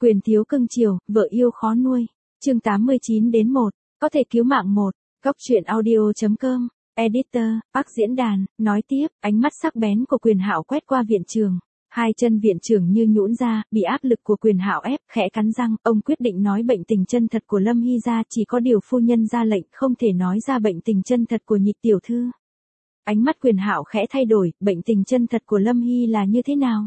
Quyền thiếu cưng chiều, vợ yêu khó nuôi. Chương 89-1, có thể cứu mạng 1. Góc truyện audio.com. Editor, Park diễn đàn, nói tiếp, ánh mắt sắc bén của Quyền Hạo quét qua viện trưởng. Hai chân viện trưởng như nhũn ra, bị áp lực của Quyền Hạo ép, khẽ cắn răng, ông quyết định nói bệnh tình chân thật của Lâm Hy ra, chỉ có điều phu nhân ra lệnh không thể nói ra bệnh tình chân thật của Nhị tiểu thư. Ánh mắt Quyền Hạo khẽ thay đổi, bệnh tình chân thật của Lâm Hy là như thế nào?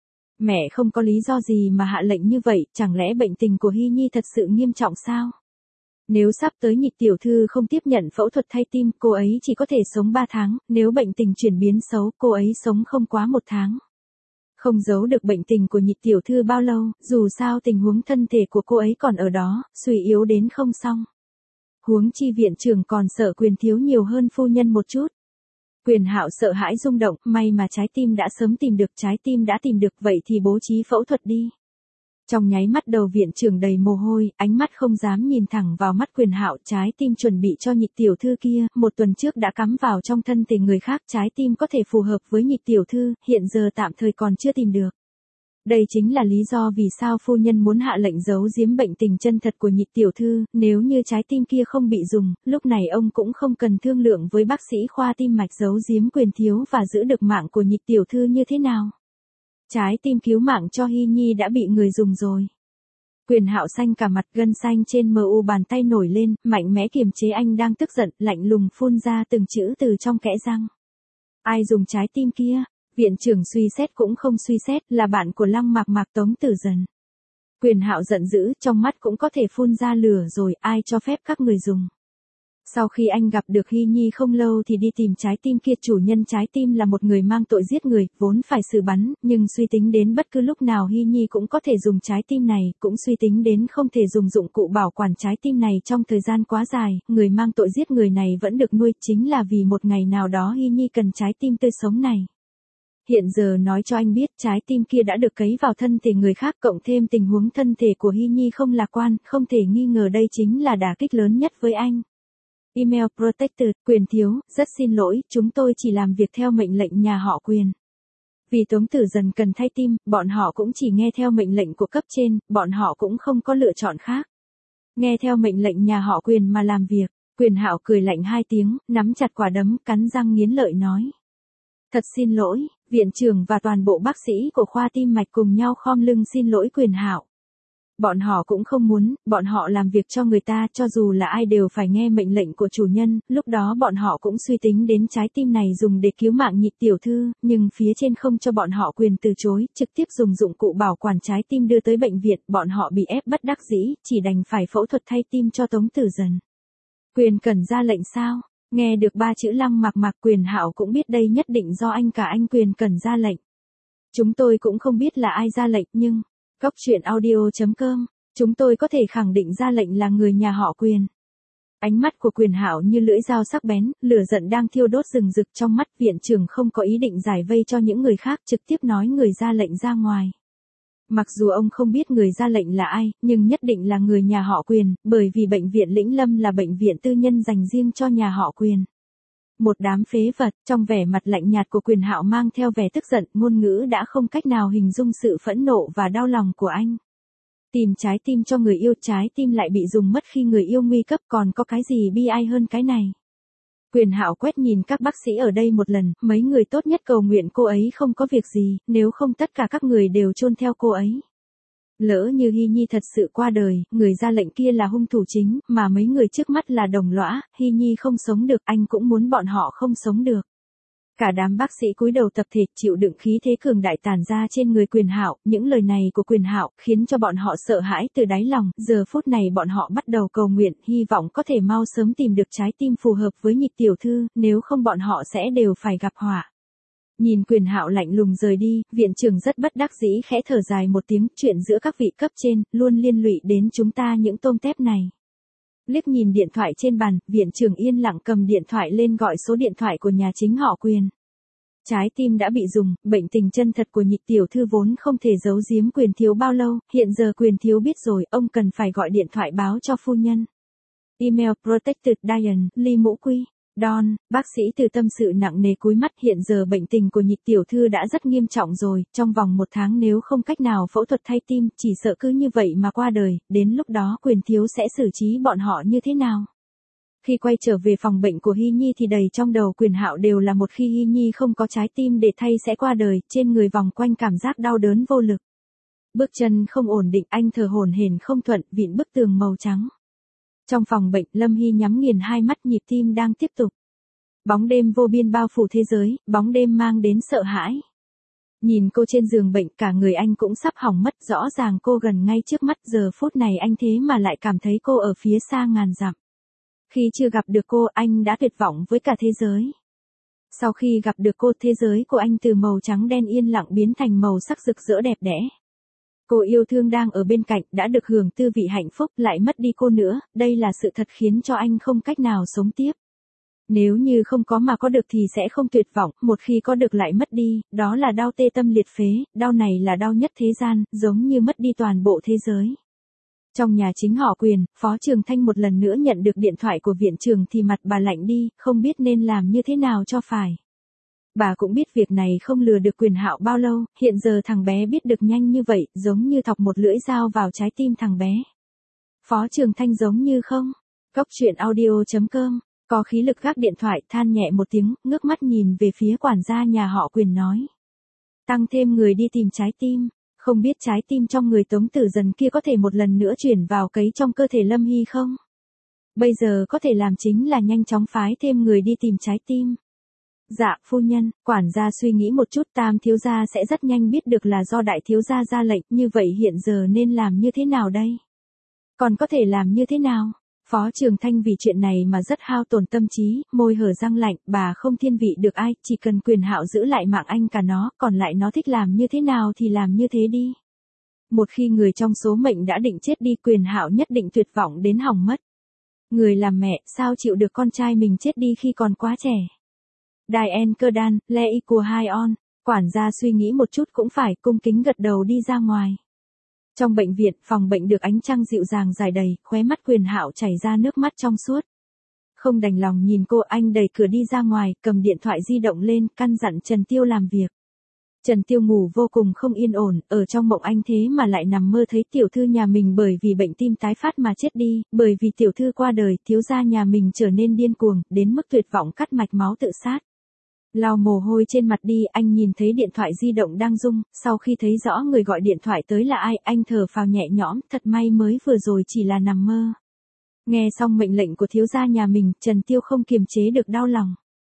Mẹ không có lý do gì mà hạ lệnh như vậy, chẳng lẽ bệnh tình của Hy Nhi thật sự nghiêm trọng sao? Nếu sắp tới Nhị tiểu thư không tiếp nhận phẫu thuật thay tim, cô ấy chỉ có thể sống 3 tháng, nếu bệnh tình chuyển biến xấu, cô ấy sống không quá 1 tháng. Không giấu được bệnh tình của Nhị tiểu thư bao lâu, dù sao tình huống thân thể của cô ấy còn ở đó, suy yếu đến không xong. Huống chi viện trưởng còn sợ Quyền thiếu nhiều hơn phu nhân một chút. Quyền Hạo sợ hãi rung động, may mà trái tim đã sớm tìm được, trái tim đã tìm được, vậy thì bố trí phẫu thuật đi. Trong nháy mắt đầu viện trưởng đầy mồ hôi, ánh mắt không dám nhìn thẳng vào mắt Quyền Hạo, trái tim chuẩn bị cho Nhị tiểu thư kia, 1 tuần trước đã cắm vào trong thân thể người khác, trái tim có thể phù hợp với Nhị tiểu thư, hiện giờ tạm thời còn chưa tìm được. Đây chính là lý do vì sao phu nhân muốn hạ lệnh giấu giếm bệnh tình chân thật của Nhị tiểu thư, nếu như trái tim kia không bị dùng, lúc này ông cũng không cần thương lượng với bác sĩ khoa tim mạch giấu giếm Quyền thiếu và giữ được mạng của Nhị tiểu thư như thế nào. Trái tim cứu mạng cho Hy Nhi đã bị người dùng rồi. Quyền Hạo xanh cả mặt, gân xanh trên mu bàn tay nổi lên, mạnh mẽ kiềm chế anh đang tức giận, lạnh lùng phun ra từng chữ từ trong kẽ răng. Ai dùng trái tim kia? Viện trưởng suy xét cũng không suy xét, là bạn của Lăng Mạc Mạc Tống Tử Dần. Quyền Hạo giận dữ, trong mắt cũng có thể phun ra lửa rồi, ai cho phép các người dùng. Sau khi anh gặp được Hy Nhi không lâu thì đi tìm trái tim kia, chủ nhân trái tim là một người mang tội giết người, vốn phải xử bắn, nhưng suy tính đến bất cứ lúc nào Hy Nhi cũng có thể dùng trái tim này, cũng suy tính đến không thể dùng dụng cụ bảo quản trái tim này trong thời gian quá dài, người mang tội giết người này vẫn được nuôi, chính là vì một ngày nào đó Hy Nhi cần trái tim tươi sống này. Hiện giờ nói cho anh biết, trái tim kia đã được cấy vào thân thể người khác, cộng thêm tình huống thân thể của Hy Nhi không lạc quan, không thể nghi ngờ đây chính là đả kích lớn nhất với anh. Email Protected, Quyền thiếu, rất xin lỗi, chúng tôi chỉ làm việc theo mệnh lệnh nhà họ Quyền. Vì Tống Tử Dần cần thay tim, bọn họ cũng chỉ nghe theo mệnh lệnh của cấp trên, bọn họ cũng không có lựa chọn khác. Nghe theo mệnh lệnh nhà họ Quyền mà làm việc. Quyền Hạo cười lạnh 2 tiếng, nắm chặt quả đấm, cắn răng nghiến lợi nói. Thật xin lỗi, viện trưởng và toàn bộ bác sĩ của khoa tim mạch cùng nhau khom lưng xin lỗi Quyền Hạo. Bọn họ cũng không muốn, bọn họ làm việc cho người ta, cho dù là ai đều phải nghe mệnh lệnh của chủ nhân, lúc đó bọn họ cũng suy tính đến trái tim này dùng để cứu mạng Nhị tiểu thư, nhưng phía trên không cho bọn họ quyền từ chối, trực tiếp dùng dụng cụ bảo quản trái tim đưa tới bệnh viện, bọn họ bị ép bất đắc dĩ, chỉ đành phải phẫu thuật thay tim cho Tống Tử Dần. Quyền cần ra lệnh sao? Nghe được 3 chữ Lăng Mạc Mạc, Quyền Hạo cũng biết đây nhất định do anh cả anh Quyền cần ra lệnh. Chúng tôi cũng không biết là ai ra lệnh nhưng... Góc truyện audio.com, chúng tôi có thể khẳng định ra lệnh là người nhà họ Quyền. Ánh mắt của Quyền Hạo như lưỡi dao sắc bén, lửa giận đang thiêu đốt rừng rực trong mắt, viện trưởng không có ý định giải vây cho những người khác, trực tiếp nói người ra lệnh ra ngoài. Mặc dù ông không biết người ra lệnh là ai, nhưng nhất định là người nhà họ Quyền, bởi vì bệnh viện Lĩnh Lâm là bệnh viện tư nhân dành riêng cho nhà họ Quyền. Một đám phế vật, trong vẻ mặt lạnh nhạt của Quyền Hạo mang theo vẻ tức giận, ngôn ngữ đã không cách nào hình dung sự phẫn nộ và đau lòng của anh. Tìm trái tim cho người yêu, trái tim lại bị dùng mất khi người yêu nguy cấp, còn có cái gì bi ai hơn cái này. Quyền Hạo quét nhìn các bác sĩ ở đây một lần, mấy người tốt nhất cầu nguyện cô ấy không có việc gì, nếu không tất cả các người đều chôn theo cô ấy. Lỡ như Hy Nhi thật sự qua đời, người ra lệnh kia là hung thủ chính, mà mấy người trước mắt là đồng lõa, Hy Nhi không sống được, anh cũng muốn bọn họ không sống được. Cả đám bác sĩ cúi đầu tập thể, chịu đựng khí thế cường đại tản ra trên người Quyền Hạo, những lời này của Quyền Hạo khiến cho bọn họ sợ hãi từ đáy lòng, giờ phút này bọn họ bắt đầu cầu nguyện, hy vọng có thể mau sớm tìm được trái tim phù hợp với Nhị tiểu thư, nếu không bọn họ sẽ đều phải gặp họa. Nhìn Quyền Hạo lạnh lùng rời đi, viện trưởng rất bất đắc dĩ khẽ thở dài một tiếng, chuyện giữa các vị cấp trên, luôn liên lụy đến chúng ta những tôm tép này. Liếc nhìn điện thoại trên bàn, viện trưởng yên lặng cầm điện thoại lên gọi số điện thoại của nhà chính họ Quyền. Trái tim đã bị dùng, bệnh tình chân thật của Nhị tiểu thư vốn không thể giấu giếm Quyền thiếu bao lâu, hiện giờ Quyền thiếu biết rồi, ông cần phải gọi điện thoại báo cho phu nhân. Email Protected Diane, Ly Mũ Quy. Don, bác sĩ Từ tâm sự nặng nề cúi mắt, hiện giờ bệnh tình của Nhị tiểu thư đã rất nghiêm trọng rồi, trong vòng 1 tháng nếu không cách nào phẫu thuật thay tim, chỉ sợ cứ như vậy mà qua đời, đến lúc đó Quyền thiếu sẽ xử trí bọn họ như thế nào? Khi quay trở về phòng bệnh của Hy Nhi thì đầy trong đầu Quyền Hạo đều là một khi Hy Nhi không có trái tim để thay sẽ qua đời, trên người vòng quanh cảm giác đau đớn vô lực. Bước chân không ổn định, anh thở hổn hển không thuận, vịn bức tường màu trắng. Trong phòng bệnh, Lâm Hy nhắm nghiền hai mắt, nhịp tim đang tiếp tục. Bóng đêm vô biên bao phủ thế giới, bóng đêm mang đến sợ hãi. Nhìn cô trên giường bệnh, cả người anh cũng sắp hỏng mất, rõ ràng cô gần ngay trước mắt, giờ phút này anh thế mà lại cảm thấy cô ở phía xa ngàn dặm. Khi chưa gặp được cô, anh đã tuyệt vọng với cả thế giới. Sau khi gặp được cô, thế giới của anh từ màu trắng đen yên lặng biến thành màu sắc rực rỡ đẹp đẽ. Cô yêu thương đang ở bên cạnh, đã được hưởng tư vị hạnh phúc, lại mất đi cô nữa, đây là sự thật khiến cho anh không cách nào sống tiếp. Nếu như không có mà có được thì sẽ không tuyệt vọng, một khi có được lại mất đi, đó là đau tê tâm liệt phế, đau này là đau nhất thế gian, giống như mất đi toàn bộ thế giới. Trong nhà chính họ Quyền, Phó Trường Thanh một lần nữa nhận được điện thoại của viện trưởng thì mặt bà lạnh đi, không biết nên làm như thế nào cho phải. Bà cũng biết việc này không lừa được Quyền Hạo bao lâu, hiện giờ thằng bé biết được nhanh như vậy, giống như thọc một lưỡi dao vào trái tim thằng bé. Phó Trường Thanh giống như không. Cốc truyện audio.com, có khí lực gác điện thoại, than nhẹ một tiếng, ngước mắt nhìn về phía quản gia nhà họ Quyền nói. Tăng thêm người đi tìm trái tim, không biết trái tim trong người Tống Tử Dần kia có thể một lần nữa chuyển vào cấy trong cơ thể Lâm Hy không? Bây giờ có thể làm chính là nhanh chóng phái thêm người đi tìm trái tim. Dạ, phu nhân, quản gia suy nghĩ một chút, Tam thiếu gia sẽ rất nhanh biết được là do đại thiếu gia ra lệnh, như vậy hiện giờ nên làm như thế nào đây? Còn có thể làm như thế nào? Phó Trường Thanh vì chuyện này mà rất hao tổn tâm trí, môi hở răng lạnh, bà không thiên vị được ai, chỉ cần Quyền Hạo giữ lại mạng anh cả nó, còn lại nó thích làm như thế nào thì làm như thế đi. Một khi người trong số mệnh đã định chết đi, Quyền Hạo nhất định tuyệt vọng đến hỏng mất. Người làm mẹ, sao chịu được con trai mình chết đi khi còn quá trẻ? Diane Kerdan, Lei của hai on, quản gia suy nghĩ một chút cũng phải, cung kính gật đầu đi ra ngoài. Trong bệnh viện, phòng bệnh được ánh trăng dịu dàng rải đầy, khóe mắt Quyền Hạo chảy ra nước mắt trong suốt. Không đành lòng nhìn cô, anh đẩy cửa đi ra ngoài, cầm điện thoại di động lên, căn dặn Trần Tiêu làm việc. Trần Tiêu ngủ vô cùng không yên ổn, ở trong mộng anh thế mà lại nằm mơ thấy tiểu thư nhà mình bởi vì bệnh tim tái phát mà chết đi, bởi vì tiểu thư qua đời, thiếu gia nhà mình trở nên điên cuồng, đến mức tuyệt vọng cắt mạch máu tự sát. Lau mồ hôi trên mặt đi, anh nhìn thấy điện thoại di động đang rung, sau khi thấy rõ người gọi điện thoại tới là ai, anh thở phào nhẹ nhõm, thật may mới vừa rồi chỉ là nằm mơ. Nghe xong mệnh lệnh của thiếu gia nhà mình, Trần Tiêu không kiềm chế được đau lòng.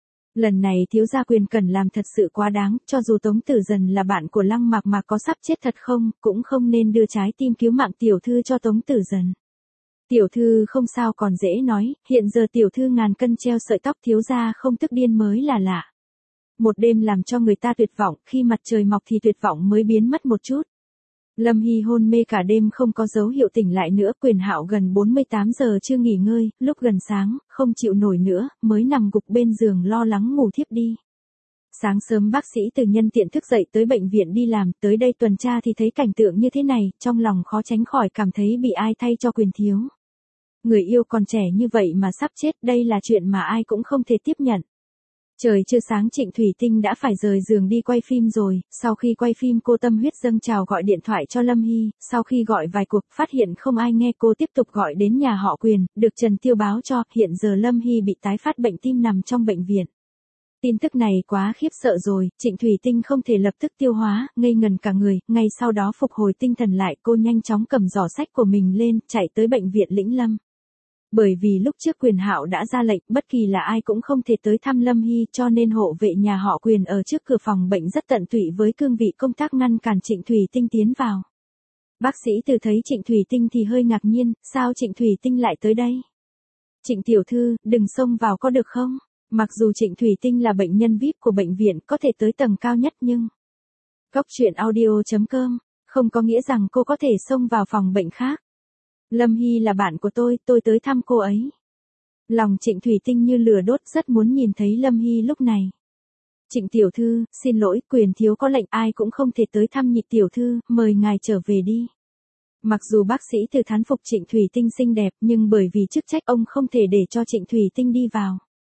Lần này thiếu gia Quyền cần làm thật sự quá đáng, cho dù Tống Tử Dần là bạn của Lăng Mạc mà có sắp chết thật không, cũng không nên đưa trái tim cứu mạng tiểu thư cho Tống Tử Dần. Tiểu thư không sao còn dễ nói, hiện giờ tiểu thư ngàn cân treo sợi tóc, thiếu gia không tức điên mới là lạ. Một đêm làm cho người ta tuyệt vọng, khi mặt trời mọc thì tuyệt vọng mới biến mất một chút. Lâm Hy hôn mê cả đêm không có dấu hiệu tỉnh lại nữa, Quyền Hạo gần 48 giờ chưa nghỉ ngơi, lúc gần sáng, không chịu nổi nữa, mới nằm gục bên giường lo lắng ngủ thiếp đi. Sáng sớm bác sĩ Từ nhân tiện thức dậy tới bệnh viện đi làm, tới đây tuần tra thì thấy cảnh tượng như thế này, trong lòng khó tránh khỏi cảm thấy bị ai thay cho Quyền thiếu. Người yêu còn trẻ như vậy mà sắp chết, đây là chuyện mà ai cũng không thể tiếp nhận. Trời chưa sáng Trịnh Thủy Tinh đã phải rời giường đi quay phim rồi, sau khi quay phim cô tâm huyết dâng trào gọi điện thoại cho Lâm Hy, sau khi gọi vài cuộc phát hiện không ai nghe cô tiếp tục gọi đến nhà họ Quyền, được Trần Tiêu báo cho, hiện giờ Lâm Hy bị tái phát bệnh tim nằm trong bệnh viện. Tin tức này quá khiếp sợ rồi, Trịnh Thủy Tinh không thể lập tức tiêu hóa, ngây ngần cả người, ngay sau đó phục hồi tinh thần lại, cô nhanh chóng cầm giỏ sách của mình lên, chạy tới bệnh viện Lĩnh Lâm. Bởi vì lúc trước Quyền Hạo đã ra lệnh, bất kỳ là ai cũng không thể tới thăm Lâm Hy, cho nên hộ vệ nhà họ Quyền ở trước cửa phòng bệnh rất tận tụy với cương vị công tác ngăn cản Trịnh Thủy Tinh tiến vào. Bác sĩ Từ thấy Trịnh Thủy Tinh thì hơi ngạc nhiên, sao Trịnh Thủy Tinh lại tới đây? Trịnh tiểu thư, đừng xông vào có được không? Mặc dù Trịnh Thủy Tinh là bệnh nhân VIP của bệnh viện, có thể tới tầng cao nhất nhưng... Cốc truyện audio.com, không có nghĩa rằng cô có thể xông vào phòng bệnh khác. Lâm Hy là bạn của tôi tới thăm cô ấy. Lòng Trịnh Thủy Tinh như lửa đốt, rất muốn nhìn thấy Lâm Hy lúc này. Trịnh tiểu thư, xin lỗi, Quyền thiếu có lệnh, ai cũng không thể tới thăm Nhị tiểu thư, mời ngài trở về đi. Mặc dù bác sĩ Từ thán phục Trịnh Thủy Tinh xinh đẹp, nhưng bởi vì chức trách ông không thể để cho Trịnh Thủy Tinh đi vào.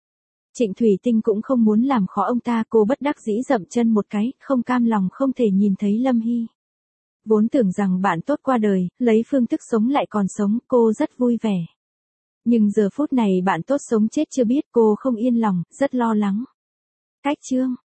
Trịnh Thủy Tinh cũng không muốn làm khó ông ta, cô bất đắc dĩ dậm chân một cái, không cam lòng không thể nhìn thấy Lâm Hy. Vốn tưởng rằng bạn tốt qua đời, lấy phương thức sống lại còn sống, cô rất vui vẻ. Nhưng giờ phút này bạn tốt sống chết chưa biết, cô không yên lòng, rất lo lắng. Cách chương